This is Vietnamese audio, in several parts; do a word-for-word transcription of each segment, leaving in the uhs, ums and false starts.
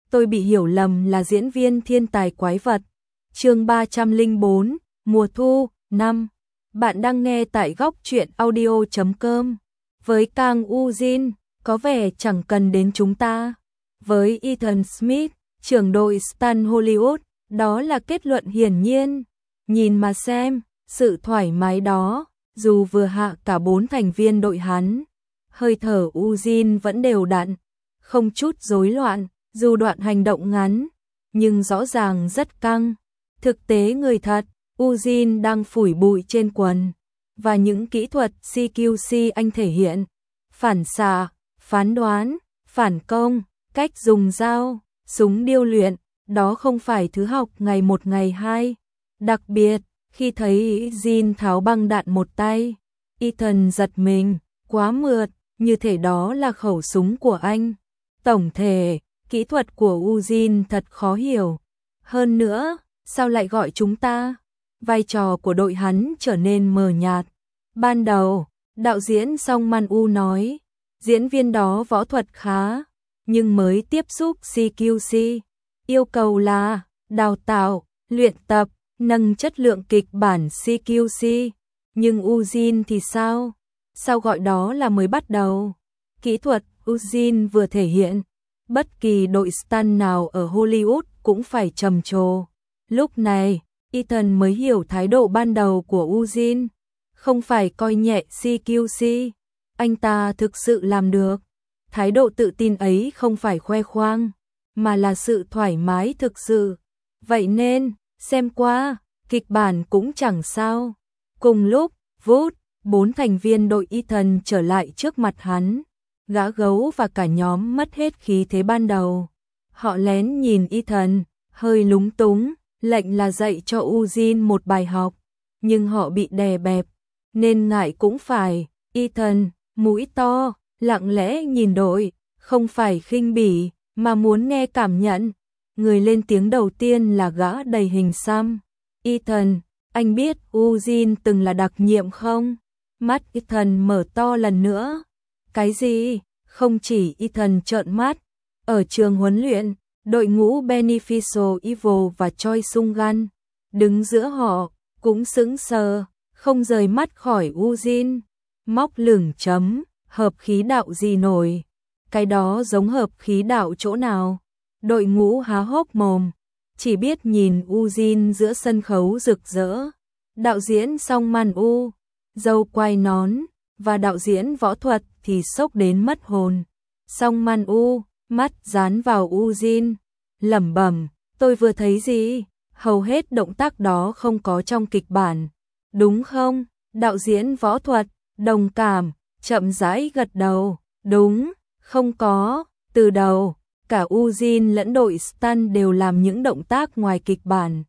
tôi bị hiểu lầm là diễn viên thiên tài quái vật. Chương ba trăm lẻ bốn, mùa thu, năm. Bạn đang nghe tại góc truyện audio chấm com. Với Kang Woo Jin, có vẻ chẳng cần đến chúng ta. Với Ethan Smith, trưởng đội Stan Hollywood, đó là kết luận hiển nhiên. Nhìn mà xem, sự thoải mái đó, dù vừa hạ cả bốn thành viên đội hắn, hơi thở Woo Jin vẫn đều đặn, không chút rối loạn, dù đoạn hành động ngắn, nhưng rõ ràng rất căng. Thực tế người thật, Woo Jin đang phủi bụi trên quần, và những kỹ thuật xê quy xê anh thể hiện, phản xạ, phán đoán, phản công, cách dùng dao, súng điêu luyện, đó không phải thứ học ngày một ngày hai. Đặc biệt, khi thấy Jin tháo băng đạn một tay, Ethan giật mình, quá mượt, như thể đó là khẩu súng của anh. Tổng thể, kỹ thuật của Woo Jin thật khó hiểu. Hơn nữa, sao lại gọi chúng ta? Vai trò của đội hắn trở nên mờ nhạt. Ban đầu, đạo diễn Song Man-woo nói, diễn viên đó võ thuật khá, nhưng mới tiếp xúc xê quy xê. Yêu cầu là đào tạo, luyện tập, nâng chất lượng kịch bản xê quy xê. Nhưng Woo Jin thì sao? Sao gọi đó là mới bắt đầu? Kỹ thuật Woo Jin vừa thể hiện, bất kỳ đội stunt nào ở Hollywood cũng phải trầm trồ. Lúc này, Ethan mới hiểu thái độ ban đầu của Woo Jin, không phải coi nhẹ xê quy xê, anh ta thực sự làm được. Thái độ tự tin ấy không phải khoe khoang, mà là sự thoải mái thực sự. Vậy nên, xem qua, kịch bản cũng chẳng sao. Cùng lúc, vút, bốn thành viên đội Ethan trở lại trước mặt hắn. Gã gấu và cả nhóm mất hết khí thế ban đầu. Họ lén nhìn Ethan, hơi lúng túng, lệnh là dạy cho Woo Jin một bài học. Nhưng họ bị đè bẹp, nên ngại cũng phải. Ethan, mũi to, lặng lẽ nhìn đội, không phải khinh bỉ, mà muốn nghe cảm nhận. Người lên tiếng đầu tiên là gã đầy hình xăm. Ethan, anh biết Woo Jin từng là đặc nhiệm không? Mắt Ethan mở to lần nữa. Cái gì? Không chỉ Ethan trợn mắt. Ở trường huấn luyện, đội ngũ Beneficial Evil và Choi Sung-gun đứng giữa họ, cũng sững sờ, không rời mắt khỏi Woo Jin. Móc lửng chấm, hợp khí đạo gì nổi? Cái đó giống hợp khí đạo chỗ nào? Đội ngũ há hốc mồm, chỉ biết nhìn Woo Jin giữa sân khấu rực rỡ. Đạo diễn Song Man-woo, dâu quai nón, và đạo diễn võ thuật thì sốc đến mất hồn. Song Man-woo, mắt dán vào Woo Jin, lẩm bẩm, tôi vừa thấy gì? Hầu hết động tác đó không có trong kịch bản, đúng không? Đạo diễn võ thuật, đồng cảm, chậm rãi gật đầu, đúng, không có. Từ đầu, cả Woo Jin lẫn đội stunt đều làm những động tác ngoài kịch bản.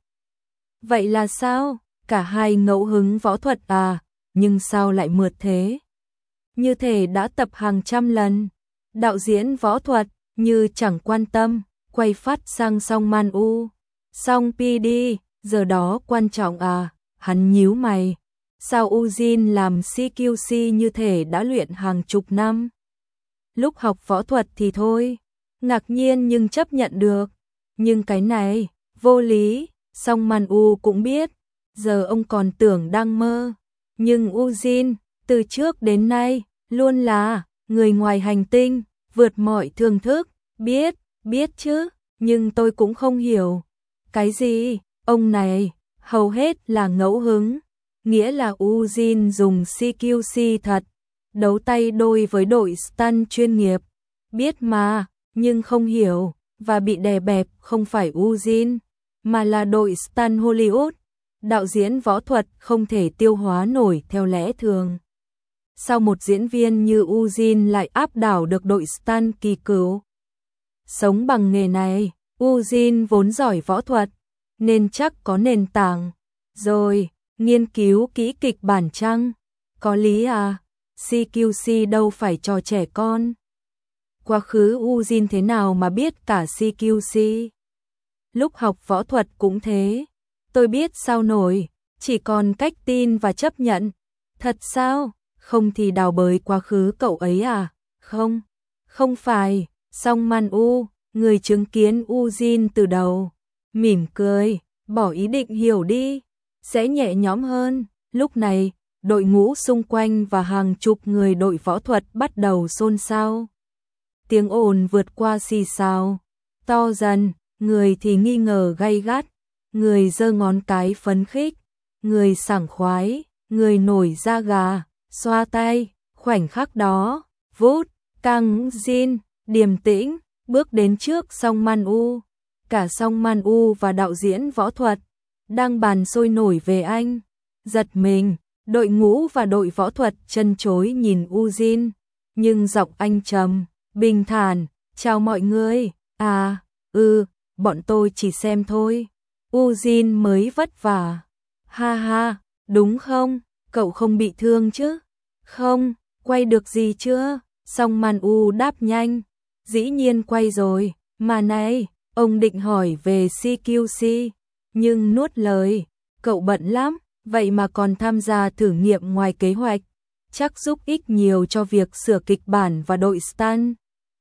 Vậy là sao? Cả hai ngẫu hứng võ thuật à, nhưng sao lại mượt thế? Như thể đã tập hàng trăm lần. Đạo diễn võ thuật, như chẳng quan tâm, quay phát sang Song Man-woo. Song pê đê, giờ đó quan trọng à? Hắn nhíu mày. Sao Woo Jin làm xê quy xê như thể đã luyện hàng chục năm? Lúc học võ thuật thì thôi. Ngạc nhiên nhưng chấp nhận được. Nhưng cái này, vô lý. Song Man-woo cũng biết. Giờ ông còn tưởng đang mơ. Nhưng Woo Jin, từ trước đến nay, luôn là người ngoài hành tinh, vượt mọi thưởng thức. Biết, biết chứ, nhưng tôi cũng không hiểu. Cái gì? Ông này, hầu hết là ngẫu hứng. Nghĩa là Woo Jin dùng xê quy xê thật, đấu tay đôi với đội stunt chuyên nghiệp. Biết mà, nhưng không hiểu, và bị đè bẹp không phải Woo Jin, mà là đội stunt Hollywood. Đạo diễn võ thuật không thể tiêu hóa nổi theo lẽ thường. Sao một diễn viên như Woo Jin lại áp đảo được đội stunt kỳ cựu? Sống bằng nghề này, Woo Jin vốn giỏi võ thuật, nên chắc có nền tảng. Rồi, nghiên cứu kỹ kịch bản chăng? Có lý à? xê quy xê đâu phải trò trẻ con. Quá khứ Woo Jin thế nào mà biết cả xê quy xê? Lúc học võ thuật cũng thế. Tôi biết sao nổi, chỉ còn cách tin và chấp nhận. Thật sao? Không thì đào bới quá khứ cậu ấy à? Không, không phải. Song Man-woo, người chứng kiến Ujin từ đầu, mỉm cười, bỏ ý định hiểu đi, sẽ nhẹ nhõm hơn. Lúc này, đội ngũ xung quanh và hàng chục người đội võ thuật bắt đầu xôn xao. Tiếng ồn vượt qua xì xào, to dần, người thì nghi ngờ gay gắt, người giơ ngón cái phấn khích, người sảng khoái, người nổi da gà, xoa tay. Khoảnh khắc đó, vút, Kang Jin, điềm tĩnh, bước đến trước Song Man U. Cả Song Man U và đạo diễn võ thuật đang bàn sôi nổi về anh. Giật mình, đội ngũ và đội võ thuật chân chối nhìn Ujin, nhưng giọng anh trầm, bình thản, chào mọi người, à, ừ, bọn tôi chỉ xem thôi. Ujin mới vất vả. Ha ha, đúng không, cậu không bị thương chứ? Không, quay được gì chưa? Song Man U đáp nhanh, dĩ nhiên quay rồi, mà này, ông định hỏi về xê quy xê, nhưng nuốt lời, cậu bận lắm, vậy mà còn tham gia thử nghiệm ngoài kế hoạch, chắc giúp ích nhiều cho việc sửa kịch bản và đội stunt.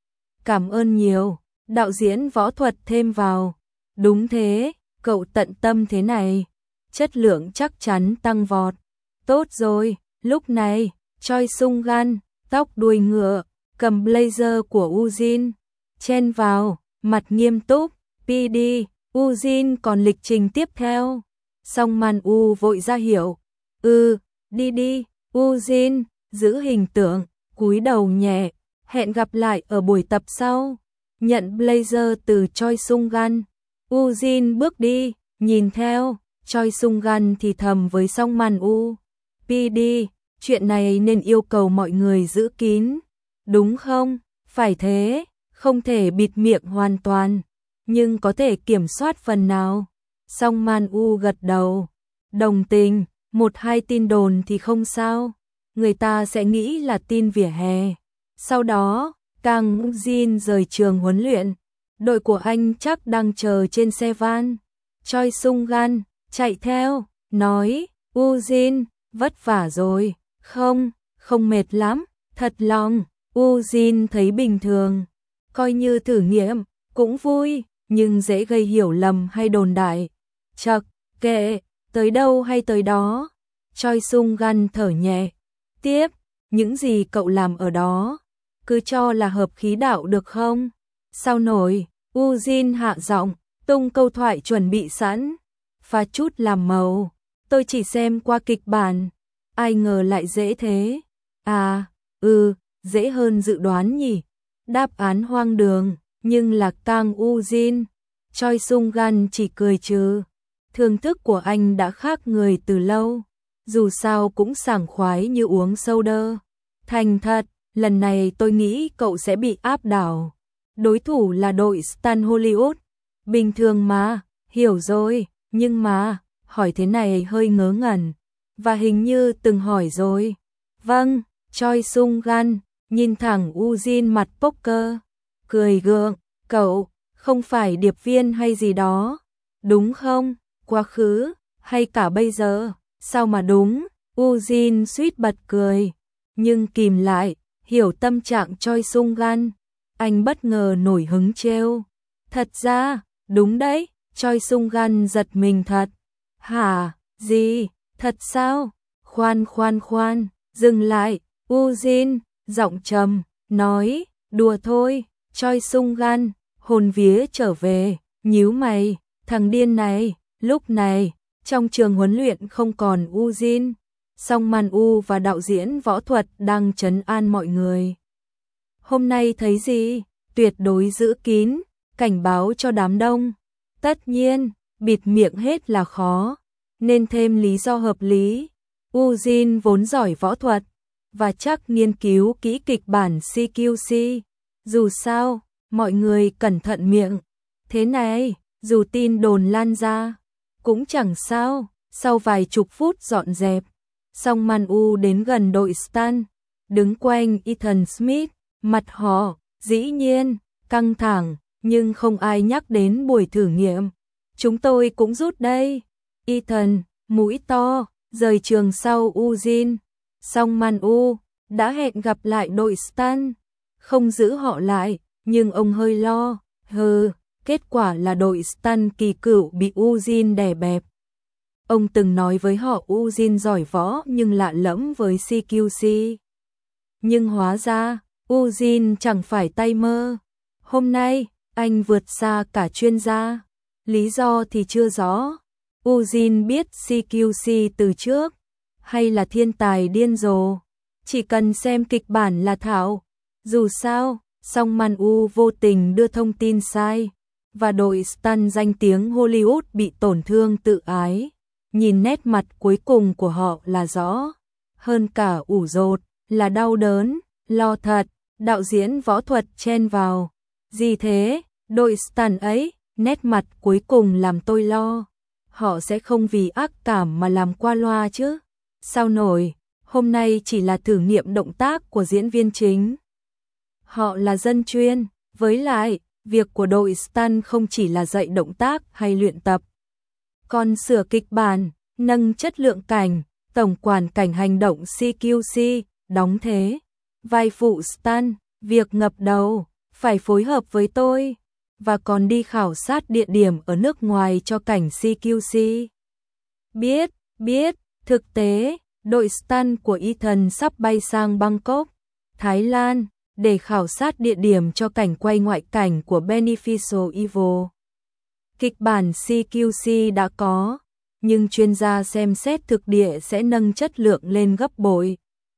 Cảm ơn nhiều, đạo diễn võ thuật thêm vào, đúng thế, cậu tận tâm thế này, chất lượng chắc chắn tăng vọt. Tốt rồi, lúc này, Choi Sung Gan, tóc đuôi ngựa, cầm blazer của Ujin, chen vào, mặt nghiêm túc, pê đê, Ujin còn lịch trình tiếp theo. Song Man U vội ra hiệu, ừ, đi đi, Ujin, giữ hình tượng, cúi đầu nhẹ, hẹn gặp lại ở buổi tập sau. Nhận blazer từ Choi Sung Gan, Ujin bước đi, nhìn theo, Choi Sung Gan thì thầm với Song Man U, pê đê, chuyện này nên yêu cầu mọi người giữ kín, đúng không? Phải thế, không thể bịt miệng hoàn toàn, nhưng có thể kiểm soát phần nào. Song Man U gật đầu, đồng tình, một hai tin đồn thì không sao, người ta sẽ nghĩ là tin vỉa hè. Sau đó, Kang Jin rời trường huấn luyện, đội của anh chắc đang chờ trên xe van. Choi Sung Gan chạy theo, nói, Ujin, vất vả rồi, không, không mệt lắm, thật lòng. Ujin thấy bình thường, coi như thử nghiệm, cũng vui, nhưng dễ gây hiểu lầm hay đồn đại. Chậc, kệ, tới đâu hay tới đó. Choi Sung Gan thở nhẹ, tiếp, những gì cậu làm ở đó, cứ cho là hợp khí đạo được không? Sao nổi, Ujin hạ giọng, tung câu thoại chuẩn bị sẵn, pha chút làm màu, tôi chỉ xem qua kịch bản, ai ngờ lại dễ thế. À, ừ, dễ hơn dự đoán nhỉ. Đáp án hoang đường, nhưng là Kang Ujin. Choi Sung Gan chỉ cười trừ. Thưởng thức của anh đã khác người từ lâu, dù sao cũng sảng khoái như uống soda. Thành thật, lần này tôi nghĩ cậu sẽ bị áp đảo. Đối thủ là đội Stan Hollywood. Bình thường mà, hiểu rồi, nhưng mà, hỏi thế này hơi ngớ ngẩn. Và hình như từng hỏi rồi. Vâng, Choi Sung Gan nhìn thẳng Ujin mặt poker, cười gượng, cậu không phải điệp viên hay gì đó, đúng không? Quá khứ, hay cả bây giờ, sao mà đúng? Ujin suýt bật cười, nhưng kìm lại, hiểu tâm trạng Choi Sung Gan. Anh bất ngờ nổi hứng trêu. Thật ra, đúng đấy, Choi Sung Gan giật mình thật. Hả, gì, thật sao? Khoan khoan khoan, dừng lại, Ujin, giọng trầm, nói, đùa thôi. Choi Sung Gan, hồn vía trở về, nhíu mày, thằng điên này. Lúc này, trong trường huấn luyện không còn Ujin, Song Man U và đạo diễn võ thuật đang trấn an mọi người. Hôm nay thấy gì? Tuyệt đối giữ kín, cảnh báo cho đám đông. Tất nhiên, bịt miệng hết là khó, nên thêm lý do hợp lý. Ujin vốn giỏi võ thuật, và chắc nghiên cứu kỹ kịch bản xê quy xê. Dù sao, mọi người cẩn thận miệng. Thế này, dù tin đồn lan ra, cũng chẳng sao. Sau vài chục phút dọn dẹp, Song Man U đến gần đội Stan, đứng quanh Ethan Smith, mặt họ, dĩ nhiên, căng thẳng, nhưng không ai nhắc đến buổi thử nghiệm. Chúng tôi cũng rút đây. Ethan, mũi to, rời trường sau Ujin. Song Man U đã hẹn gặp lại đội Stan, không giữ họ lại, nhưng ông hơi lo, Hừ, kết quả là đội Stan kỳ cựu bị Ujin đè bẹp. Ông từng nói với họ Ujin giỏi võ nhưng lạ lẫm với xê quy xê. Nhưng hóa ra, Ujin chẳng phải tay mơ. Hôm nay, anh vượt xa cả chuyên gia. Lý do thì chưa rõ. Ujin biết xê quy xê từ trước, hay là thiên tài điên rồ. Chỉ cần xem kịch bản là thạo. Dù sao, Song Man-woo vô tình đưa thông tin sai, và đội Stan danh tiếng Hollywood bị tổn thương tự ái. Nhìn nét mặt cuối cùng của họ là rõ. Hơn cả ủ rột, là đau đớn, lo thật, đạo diễn võ thuật chen vào. Gì thế, đội Stan ấy, nét mặt cuối cùng làm tôi lo. Họ sẽ không vì ác cảm mà làm qua loa chứ. Sao nổi, hôm nay chỉ là thử nghiệm động tác của diễn viên chính. Họ là dân chuyên, với lại, việc của đội Stan không chỉ là dạy động tác hay luyện tập. Còn sửa kịch bản, nâng chất lượng cảnh, tổng quản cảnh hành động xê quy xê, đóng thế. Vai phụ Stan, việc ngập đầu, phải phối hợp với tôi, và còn đi khảo sát địa điểm ở nước ngoài cho cảnh xê quy xê. Biết, biết, thực tế, đội Stan của Ethan sắp bay sang Bangkok, Thái Lan, để khảo sát địa điểm cho cảnh quay ngoại cảnh của Beneficial Evil. Kịch bản xê quy xê đã có, nhưng chuyên gia xem xét thực địa sẽ nâng chất lượng lên gấp bội.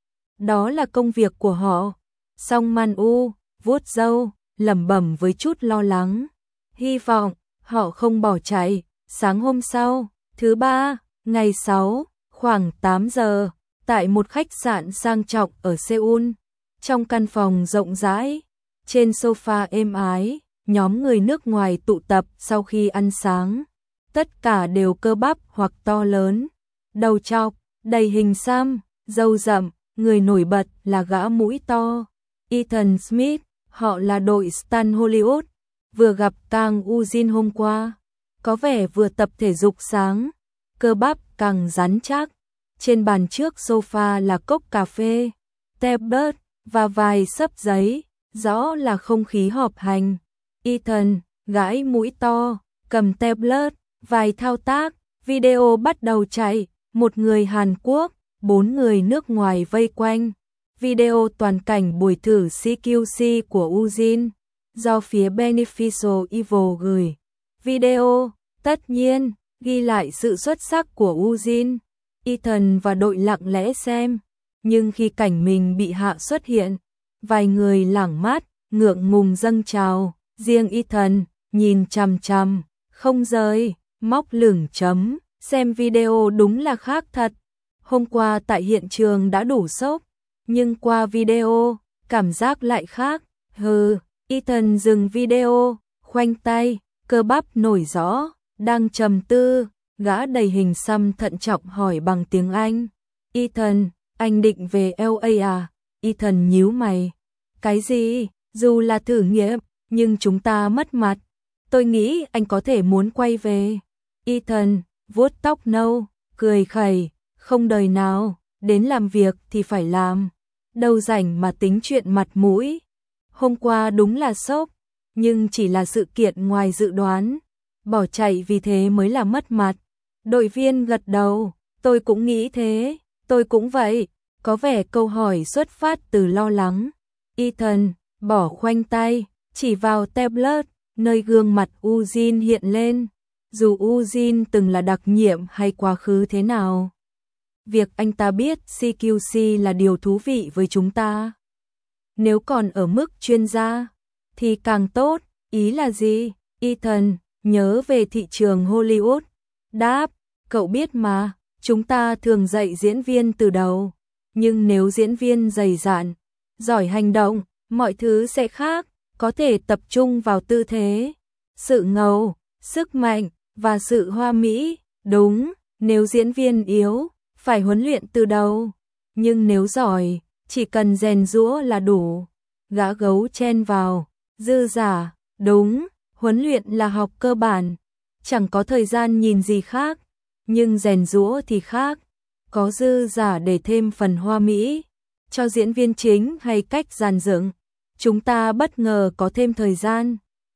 Đó là công việc của họ. Song Man-woo vuốt râu, lẩm bẩm với chút lo lắng. Hy vọng họ không bỏ chạy. Sáng hôm sau, thứ ba, ngày sáu, khoảng tám giờ, tại một khách sạn sang trọng ở Seoul, trong căn phòng rộng rãi, trên sofa êm ái, nhóm người nước ngoài tụ tập sau khi ăn sáng. Tất cả đều cơ bắp hoặc to lớn, đầu trọc, đầy hình xăm, râu rậm, người nổi bật là gã mũi to. Ethan Smith, họ là đội Stan Hollywood, vừa gặp Kang Ujin hôm qua, có vẻ vừa tập thể dục sáng, cơ bắp càng rắn chắc. Trên bàn trước sofa là cốc cà phê, tablet và vài xấp giấy, rõ là không khí họp hành. Ethan, gãi mũi to, cầm tablet, vài thao tác, video bắt đầu chạy, một người Hàn Quốc, bốn người nước ngoài vây quanh. Video toàn cảnh buổi thử xê quy xê của Ujin, do phía Beneficial Evil gửi. Video, tất nhiên, ghi lại sự xuất sắc của Ujin. Ethan và đội lặng lẽ xem, nhưng khi cảnh mình bị hạ xuất hiện, vài người lảng mắt, ngượng ngùng dâng trào, riêng Ethan, nhìn chằm chằm, không rời, móc lửng chấm, xem video đúng là khác thật. Hôm qua tại hiện trường đã đủ sốc, nhưng qua video, cảm giác lại khác. Hừ, Ethan dừng video, khoanh tay, cơ bắp nổi rõ, đang trầm tư, gã đầy hình xăm thận trọng hỏi bằng tiếng Anh. Ethan, anh định về lờ a à? Ethan nhíu mày. Cái gì? Dù là thử nghiệm, nhưng chúng ta mất mặt. Tôi nghĩ anh có thể muốn quay về. Ethan, vuốt tóc nâu, cười khẩy, không đời nào, đến làm việc thì phải làm. Đâu rảnh mà tính chuyện mặt mũi. Hôm qua đúng là sốc, nhưng chỉ là sự kiện ngoài dự đoán. Bỏ chạy vì thế mới là mất mặt. Đội viên gật đầu, tôi cũng nghĩ thế, tôi cũng vậy. Có vẻ câu hỏi xuất phát từ lo lắng. Ethan, bỏ khoanh tay, chỉ vào tablet, nơi gương mặt Ujin hiện lên. Dù Ujin từng là đặc nhiệm hay quá khứ thế nào, việc anh ta biết xê quy xê là điều thú vị với chúng ta. Nếu còn ở mức chuyên gia, thì càng tốt. Ý là gì? Ethan, nhớ về thị trường Hollywood. Đáp, cậu biết mà, chúng ta thường dạy diễn viên từ đầu. Nhưng nếu diễn viên dày dạn, giỏi hành động, mọi thứ sẽ khác, có thể tập trung vào tư thế, sự ngầu, sức mạnh, và sự hoa mỹ. Đúng, nếu diễn viên yếu, phải huấn luyện từ đầu. Nhưng nếu giỏi, chỉ cần rèn giũa là đủ. Gã gấu chen vào, dư giả, đúng, huấn luyện là học cơ bản, chẳng có thời gian nhìn gì khác, nhưng rèn giũa thì khác, có dư giả để thêm phần hoa mỹ, cho diễn viên chính hay cách dàn dựng. Chúng ta bất ngờ có thêm thời gian,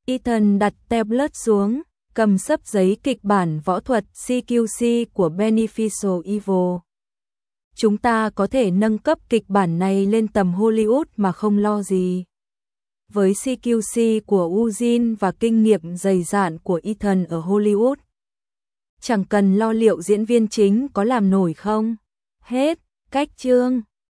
Ethan đặt tablet xuống, cầm sấp giấy kịch bản võ thuật xê quy xê của Beneficial Evil. Chúng ta có thể nâng cấp kịch bản này lên tầm Hollywood mà không lo gì. Với xê quy xê của Eugene và kinh nghiệm dày dạn của Ethan ở Hollywood, chẳng cần lo liệu diễn viên chính có làm nổi không. Hết, cách chương.